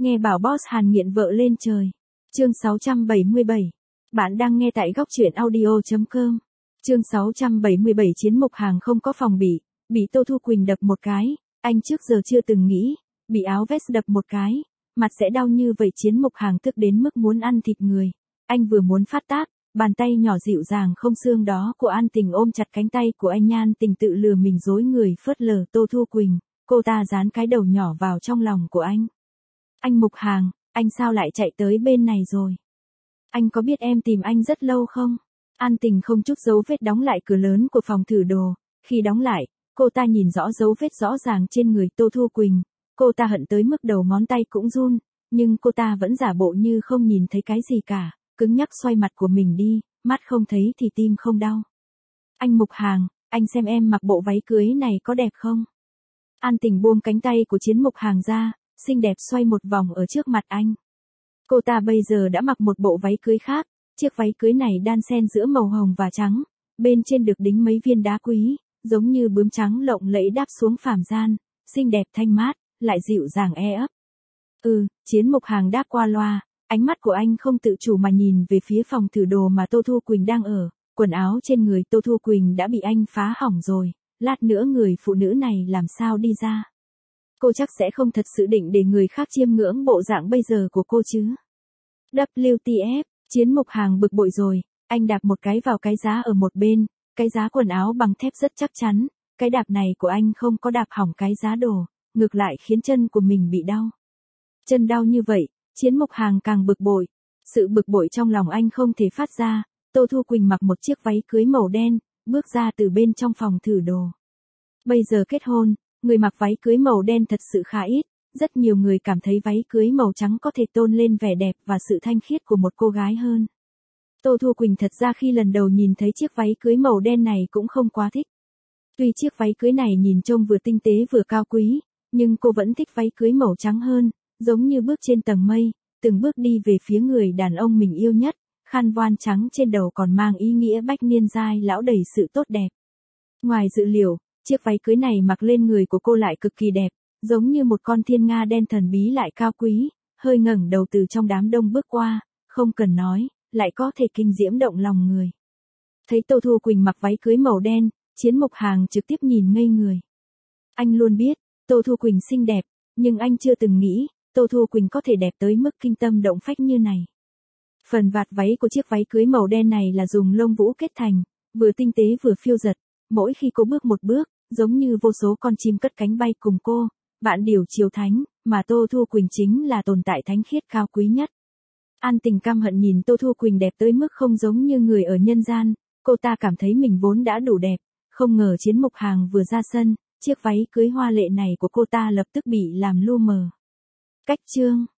Nghe bảo boss Hàn nghiện vợ lên trời. Chương 677. Bạn đang nghe tại góc truyện audio.com. Chương 677 Chiến Mục Hàng không có phòng bị Tô Thu Quỳnh đập một cái, anh trước giờ chưa từng nghĩ, bị áo vest đập một cái, mặt sẽ đau như vậy. Chiến Mục Hàng tức đến mức muốn ăn thịt người. Anh vừa muốn phát tác, bàn tay nhỏ dịu dàng không xương đó của An Tình ôm chặt cánh tay của anh. Nhan Tình tự lừa mình dối người phớt lờ Tô Thu Quỳnh, cô ta dán cái đầu nhỏ vào trong lòng của anh. Anh Mục Hàng, anh sao lại chạy tới bên này rồi? Anh có biết em tìm anh rất lâu không? An Tình không chút dấu vết đóng lại cửa lớn của phòng thử đồ. Khi đóng lại, cô ta nhìn rõ dấu vết rõ ràng trên người Tô Thu Quỳnh. Cô ta hận tới mức đầu ngón tay cũng run, nhưng cô ta vẫn giả bộ như không nhìn thấy cái gì cả, cứng nhắc xoay mặt của mình đi, mắt không thấy thì tim không đau. Anh Mục Hàng, anh xem em mặc bộ váy cưới này có đẹp không? An Tình buông cánh tay của Chiến Mục Hàng ra, xinh đẹp xoay một vòng ở trước mặt anh. Cô ta bây giờ đã mặc một bộ váy cưới khác, chiếc váy cưới này đan xen giữa màu hồng và trắng, bên trên được đính mấy viên đá quý, giống như bướm trắng lộng lẫy đáp xuống phàm gian, xinh đẹp thanh mát, lại dịu dàng e ấp. Chiến Mục Hàng đáp qua loa, ánh mắt của anh không tự chủ mà nhìn về phía phòng thử đồ mà Tô Thu Quỳnh đang ở. Quần áo trên người Tô Thu Quỳnh đã bị anh phá hỏng rồi, lát nữa người phụ nữ này làm sao đi ra? Cô chắc sẽ không thật sự định để người khác chiêm ngưỡng bộ dạng bây giờ của cô chứ. WTF, Chiến Mục Hàng bực bội rồi, anh đạp một cái vào cái giá ở một bên, cái giá quần áo bằng thép rất chắc chắn, cái đạp này của anh không có đạp hỏng cái giá đồ, ngược lại khiến chân của mình bị đau. Chân đau như vậy, Chiến Mục Hàng càng bực bội. Sự bực bội trong lòng anh không thể phát ra. Tô Thu Quỳnh mặc một chiếc váy cưới màu đen, bước ra từ bên trong phòng thử đồ. Bây giờ kết hôn, người mặc váy cưới màu đen thật sự khá ít, rất nhiều người cảm thấy váy cưới màu trắng có thể tôn lên vẻ đẹp và sự thanh khiết của một cô gái hơn. Tô Thu Quỳnh thật ra khi lần đầu nhìn thấy chiếc váy cưới màu đen này cũng không quá thích. Tuy chiếc váy cưới này nhìn trông vừa tinh tế vừa cao quý, nhưng cô vẫn thích váy cưới màu trắng hơn, giống như bước trên tầng mây, từng bước đi về phía người đàn ông mình yêu nhất. Khăn voan trắng trên đầu còn mang ý nghĩa bách niên giai lão đầy sự tốt đẹp. Ngoài dự liệu, chiếc váy cưới này mặc lên người của cô lại cực kỳ đẹp, giống như một con thiên nga đen thần bí lại cao quý, hơi ngẩng đầu từ trong đám đông bước qua, không cần nói, lại có thể kinh diễm động lòng người. Thấy Tô Thu Quỳnh mặc váy cưới màu đen, Chiến Mục Hàng trực tiếp nhìn ngây người. Anh luôn biết, Tô Thu Quỳnh xinh đẹp, nhưng anh chưa từng nghĩ, Tô Thu Quỳnh có thể đẹp tới mức kinh tâm động phách như này. Phần vạt váy của chiếc váy cưới màu đen này là dùng lông vũ kết thành, vừa tinh tế vừa phiêu dật, mỗi khi cô bước một bước, giống như vô số con chim cất cánh bay cùng cô, bạn điều chiếu thánh, mà Tô Thu Quỳnh chính là tồn tại thánh khiết cao quý nhất. An Tình căm hận nhìn Tô Thu Quỳnh đẹp tới mức không giống như người ở nhân gian, cô ta cảm thấy mình vốn đã đủ đẹp, không ngờ Chiến Mục Hàng vừa ra sân, chiếc váy cưới hoa lệ này của cô ta lập tức bị làm lu mờ. Cách chương